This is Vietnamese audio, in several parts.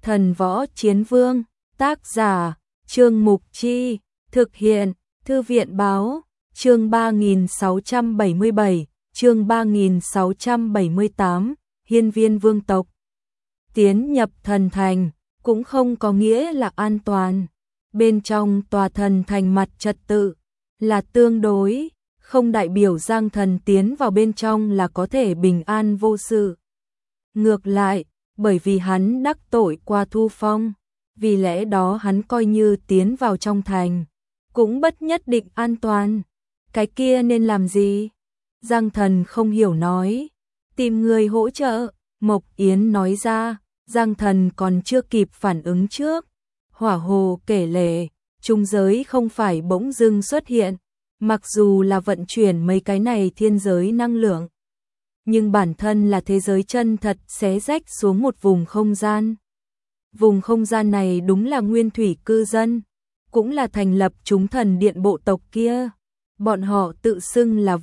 Thần Võ Chiến Vương, tác giả, Trương Mục Chi, thực hiện, Thư viện Báo, chương 3677, chương 3678, hiên viên vương tộc. Tiến nhập thần thành, cũng không có nghĩa là an toàn. Bên trong tòa thần thành mặt trật tự, là tương đối, không đại biểu Giang Thần tiến vào bên trong là có thể bình an vô sự. Ngược lại, bởi vì hắn đắc tội qua Thu Phong, vì lẽ đó hắn coi như tiến vào trong thành, cũng bất nhất định an toàn. Cái kia nên làm gì? Giang Thần không hiểu nói. Tìm người hỗ trợ, Mộc Yến nói ra. Giang Thần còn chưa kịp phản ứng trước. Hỏa Hồ kể lể, trung giới không phải bỗng dưng xuất hiện, mặc dù là vận chuyển mấy cái này thiên giới năng lượng, nhưng bản thân là thế giới chân thật xé rách xuống một vùng không gian. Vùng không gian này đúng là nguyên thủy cư dân, cũng là thành lập chúng thần điện bộ tộc kia. Bọn họ tự xưng là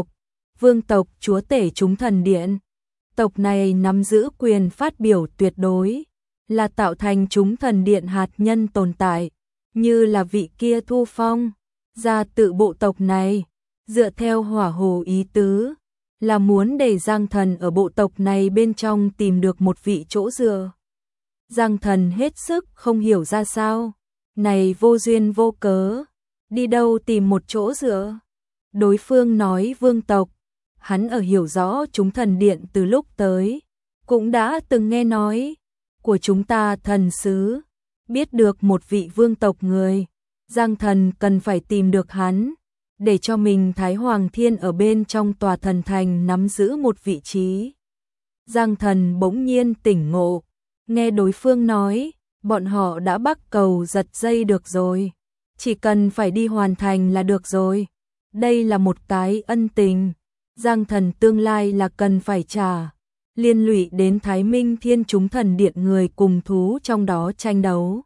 vương tộc chúa tể chúng thần điện. Tộc này nắm giữ quyền phát biểu tuyệt đối, là tạo thành chúng thần điện hạt nhân tồn tại, như là vị kia Thu Phong, ra tự bộ tộc này, dựa theo Hỏa Hồ ý tứ, là muốn để Giang Thần ở bộ tộc này bên trong tìm được một vị chỗ dựa. Giang Thần hết sức không hiểu ra sao, này vô duyên vô cớ, đi đâu tìm một chỗ dựa. Đối phương nói vương tộc, hắn ở hiểu rõ chúng thần điện từ lúc tới, cũng đã từng nghe nói của chúng ta thần sứ, biết được một vị vương tộc người. Giang Thần cần phải tìm được hắn, để cho mình Thái Hoàng Thiên ở bên trong tòa thần thành nắm giữ một vị trí. Giang Thần bỗng nhiên tỉnh ngộ, nghe đối phương nói, bọn họ đã bắt cầu giật dây được rồi, chỉ cần phải đi hoàn thành là được rồi. Đây là một cái ân tình, Giang Thần tương lai là cần phải trả, liên lụy đến Thái Minh Thiên chúng thần điện người cùng thú trong đó tranh đấu.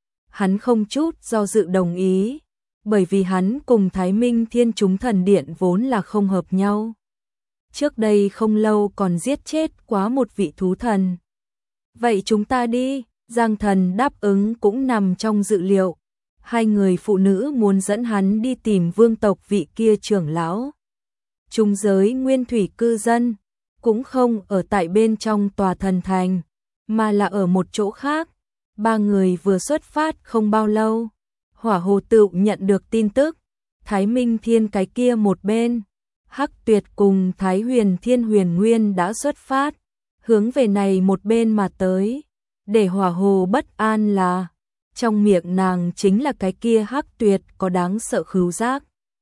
Hắn không chút do dự đồng ý, bởi vì hắn cùng Thái Minh Thiên chúng thần điện vốn là không hợp nhau. Trước đây không lâu còn giết chết quá một vị thú thần. Vậy chúng ta đi, Giang Thần đáp ứng cũng nằm trong dự liệu. Hai người phụ nữ muốn dẫn hắn đi tìm vương tộc vị kia trưởng lão. Trung giới nguyên thủy cư dân, cũng không ở tại bên trong tòa thần thành, mà là ở một chỗ khác. Ba người vừa xuất phát không bao lâu, Hỏa Hồ Tựu nhận được tin tức, Thái Minh Thiên cái kia một bên, Hắc Tuyệt cùng Thái Huyền Thiên Huyền Nguyên đã xuất phát, hướng về này một bên mà tới, để Hỏa Hồ bất an là, trong miệng nàng chính là cái kia Hắc Tuyệt có đáng sợ khứu giác.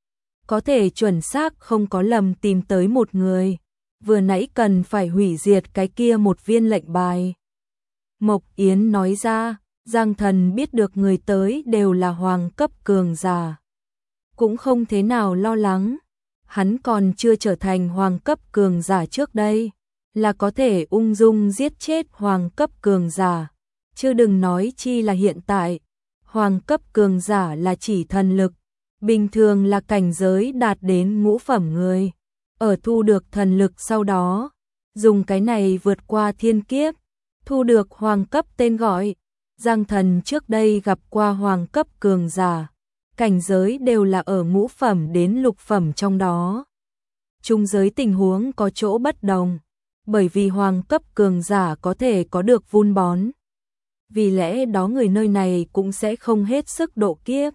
Có thể chuẩn xác không có lầm tìm tới một người, vừa nãy cần phải hủy diệt cái kia một viên lệnh bài. Mộc Yến nói ra, Giang Thần biết được người tới đều là hoàng cấp cường giả, cũng không thế nào lo lắng, hắn còn chưa trở thành hoàng cấp cường giả trước đây, là có thể ung dung giết chết hoàng cấp cường giả, chứ đừng nói chi là hiện tại. Hoàng cấp cường giả là chỉ thần lực, bình thường là cảnh giới đạt đến ngũ phẩm người, ở thu được thần lực sau đó, dùng cái này vượt qua thiên kiếp, thu được hoàng cấp tên gọi. Giang Thần trước đây gặp qua hoàng cấp cường giả, cảnh giới đều là ở ngũ phẩm đến lục phẩm trong đó. Trung giới tình huống có chỗ bất đồng, bởi vì hoàng cấp cường giả có thể có được vun bón. Vì lẽ đó người nơi này cũng sẽ không hết sức độ kiếp,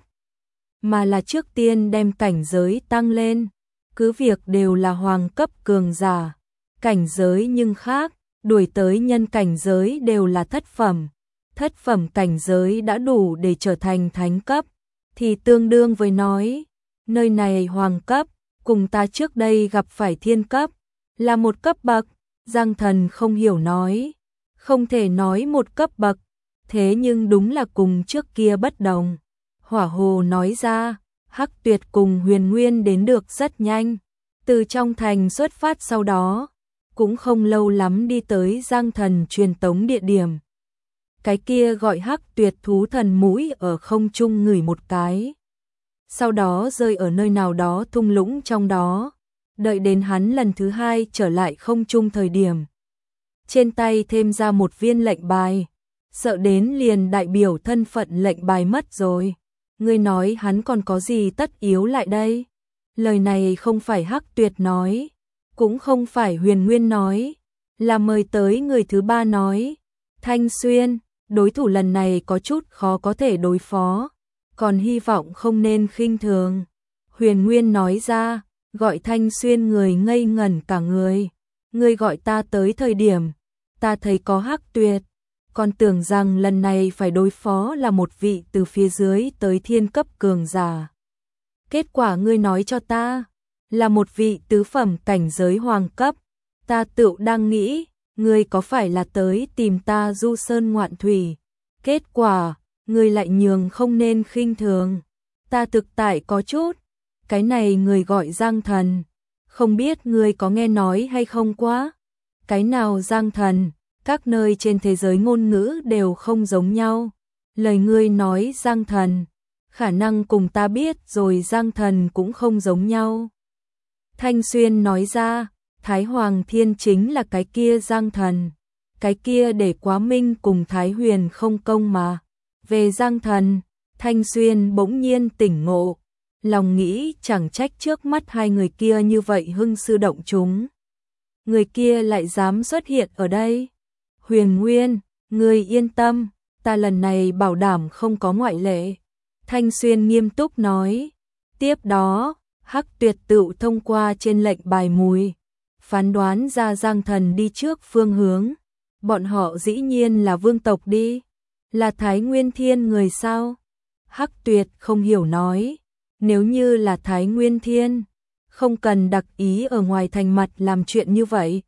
mà là trước tiên đem cảnh giới tăng lên, cứ việc đều là hoàng cấp cường giả, cảnh giới nhưng khác, đuổi tới nhân cảnh giới đều là thất phẩm. Thất phẩm cảnh giới đã đủ để trở thành thánh cấp, thì tương đương với nói, nơi này hoàng cấp, cùng ta trước đây gặp phải thiên cấp, là một cấp bậc. Giang Thần không hiểu nói, không thể nói một cấp bậc, thế nhưng đúng là cùng trước kia bất đồng. Hỏa Hồ nói ra, Hắc Tuyệt cùng Huyền Nguyên đến được rất nhanh, từ trong thành xuất phát sau đó, cũng không lâu lắm đi tới Giang Thần truyền tống địa điểm. Cái kia gọi Hắc Tuyệt thú thần mũi ở không trung ngửi một cái, sau đó rơi ở nơi nào đó thung lũng trong đó, đợi đến hắn lần thứ hai trở lại không trung thời điểm. Trên tay thêm ra một viên lệnh bài, sợ đến liền đại biểu thân phận lệnh bài mất rồi. Ngươi nói hắn còn có gì tất yếu lại đây? Lời này không phải Hắc Tuyệt nói, cũng không phải Huyền Nguyên nói, là mời tới người thứ ba nói. Thanh Xuyên, đối thủ lần này có chút khó có thể đối phó, còn hy vọng không nên khinh thường. Huyền Nguyên nói ra, gọi Thanh Xuyên người ngây ngẩn cả người. Ngươi gọi ta tới thời điểm, ta thấy có Hắc Tuyệt, còn tưởng rằng lần này phải đối phó là một vị từ phía dưới tới thiên cấp cường giả. Kết quả ngươi nói cho ta, là một vị tứ phẩm cảnh giới hoàng cấp. Ta tự đang nghĩ, ngươi có phải là tới tìm ta du sơn ngoạn thủy. Kết quả, ngươi lại nhường không nên khinh thường. Ta thực tại có chút, cái này người gọi Giang Thần, không biết ngươi có nghe nói hay không quá. Cái nào Giang Thần, các nơi trên thế giới ngôn ngữ đều không giống nhau. Lời ngươi nói Giang Thần, khả năng cùng ta biết rồi Giang Thần cũng không giống nhau. Thanh Xuyên nói ra, Thái Hoàng Thiên chính là cái kia Giang Thần, cái kia để Quá Minh cùng Thái Huyền không công mà. Về Giang Thần, Thanh Xuyên bỗng nhiên tỉnh ngộ, lòng nghĩ chẳng trách trước mắt hai người kia như vậy hưng sư động chúng. Người kia lại dám xuất hiện ở đây. Huyền Nguyên, ngươi yên tâm, ta lần này bảo đảm không có ngoại lệ. Thanh Xuyên nghiêm túc nói. Tiếp đó, Hắc Tuyệt tự thông qua trên lệnh bài mùi, phán đoán ra Giang Thần đi trước phương hướng. Bọn họ dĩ nhiên là vương tộc đi, là Thái Nguyên Thiên người sao? Hắc Tuyệt không hiểu nói, nếu như là Thái Nguyên Thiên, không cần đặc ý ở ngoài thành mặt làm chuyện như vậy,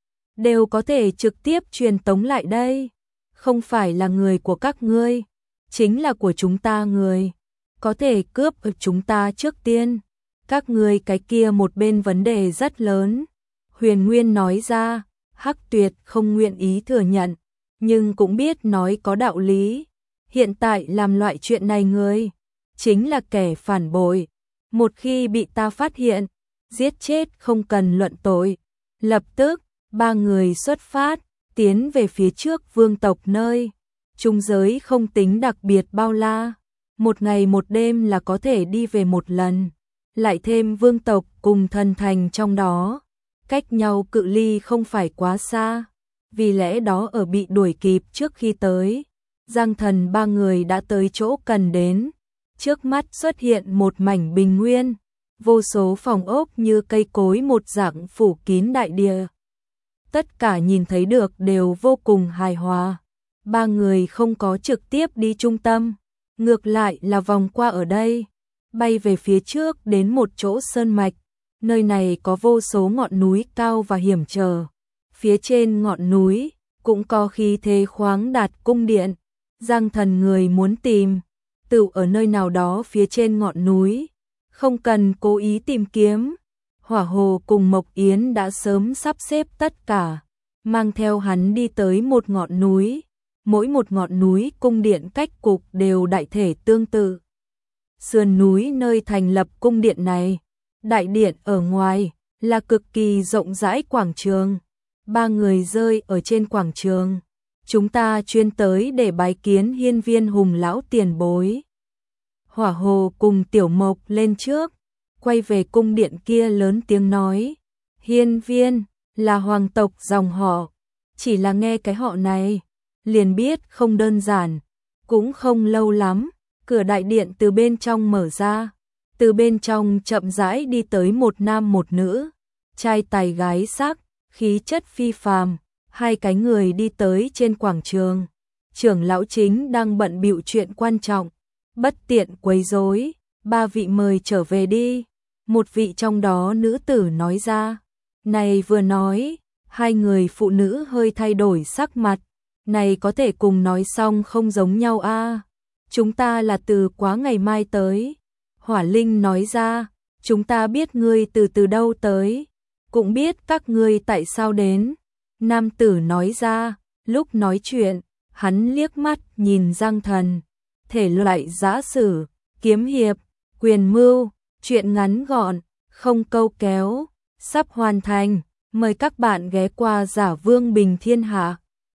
đều có thể trực tiếp truyền tống lại đây. Không phải là người của các ngươi, chính là của chúng ta người, có thể cướp ở chúng ta trước tiên. Các ngươi cái kia một bên vấn đề rất lớn. Huyền Nguyên nói ra, Hắc Tuyệt không nguyện ý thừa nhận, nhưng cũng biết nói có đạo lý. Hiện tại làm loại chuyện này người, chính là kẻ phản bội. Một khi bị ta phát hiện, giết chết không cần luận tội. Lập tức, ba người xuất phát, tiến về phía trước vương tộc nơi. Trung giới không tính đặc biệt bao la, một ngày một đêm là có thể đi về một lần. Lại thêm vương tộc cùng thần thành trong đó, cách nhau cự ly không phải quá xa, vì lẽ đó ở bị đuổi kịp trước khi tới, Giang Thần ba người đã tới chỗ cần đến. Trước mắt xuất hiện một mảnh bình nguyên, vô số phòng ốc như cây cối một dạng phủ kín đại địa. Tất cả nhìn thấy được đều vô cùng hài hòa. Ba người không có trực tiếp đi trung tâm, ngược lại là vòng qua ở đây, bay về phía trước đến một chỗ sơn mạch. Nơi này có vô số ngọn núi cao và hiểm trở. Phía trên ngọn núi cũng có khí thế khoáng đạt cung điện. Giang Thần người muốn tìm, tự ở nơi nào đó phía trên ngọn núi, không cần cố ý tìm kiếm. Hỏa Hồ cùng Mộc Yến đã sớm sắp xếp tất cả, mang theo hắn đi tới một ngọn núi. Mỗi một ngọn núi cung điện cách cục đều đại thể tương tự. Sườn núi nơi thành lập cung điện này, đại điện ở ngoài là cực kỳ rộng rãi quảng trường. Ba người rơi ở trên quảng trường. Chúng ta chuyên tới để bái kiến Hiên Viên Hùng lão tiền bối. Hỏa Hồ cùng Tiểu Mộc lên trước, quay về cung điện kia lớn tiếng nói. Hiên Viên là hoàng tộc dòng họ, chỉ là nghe cái họ này liền biết không đơn giản. Cũng không lâu lắm, cửa đại điện từ bên trong mở ra. Từ bên trong chậm rãi đi tới một nam một nữ, trai tài gái sắc, khí chất phi phàm. Hai cái người đi tới trên quảng trường. Trưởng lão chính đang bận bịu chuyện quan trọng, bất tiện quấy rối. Ba vị mời trở về đi. Một vị trong đó nữ tử nói ra. Này vừa nói, hai người phụ nữ hơi thay đổi sắc mặt. Này có thể cùng nói xong không giống nhau a. Chúng ta là từ quá ngày mai tới. Hỏa Linh nói ra, chúng ta biết ngươi từ đâu tới, cũng biết các ngươi tại sao đến. Nam tử nói ra, lúc nói chuyện, hắn liếc mắt nhìn Giang Thần, thể loại giã sử, kiếm hiệp, quyền mưu, chuyện ngắn gọn, không câu kéo, sắp hoàn thành, mời các bạn ghé qua Giả Vương Bình Thiên Hạ.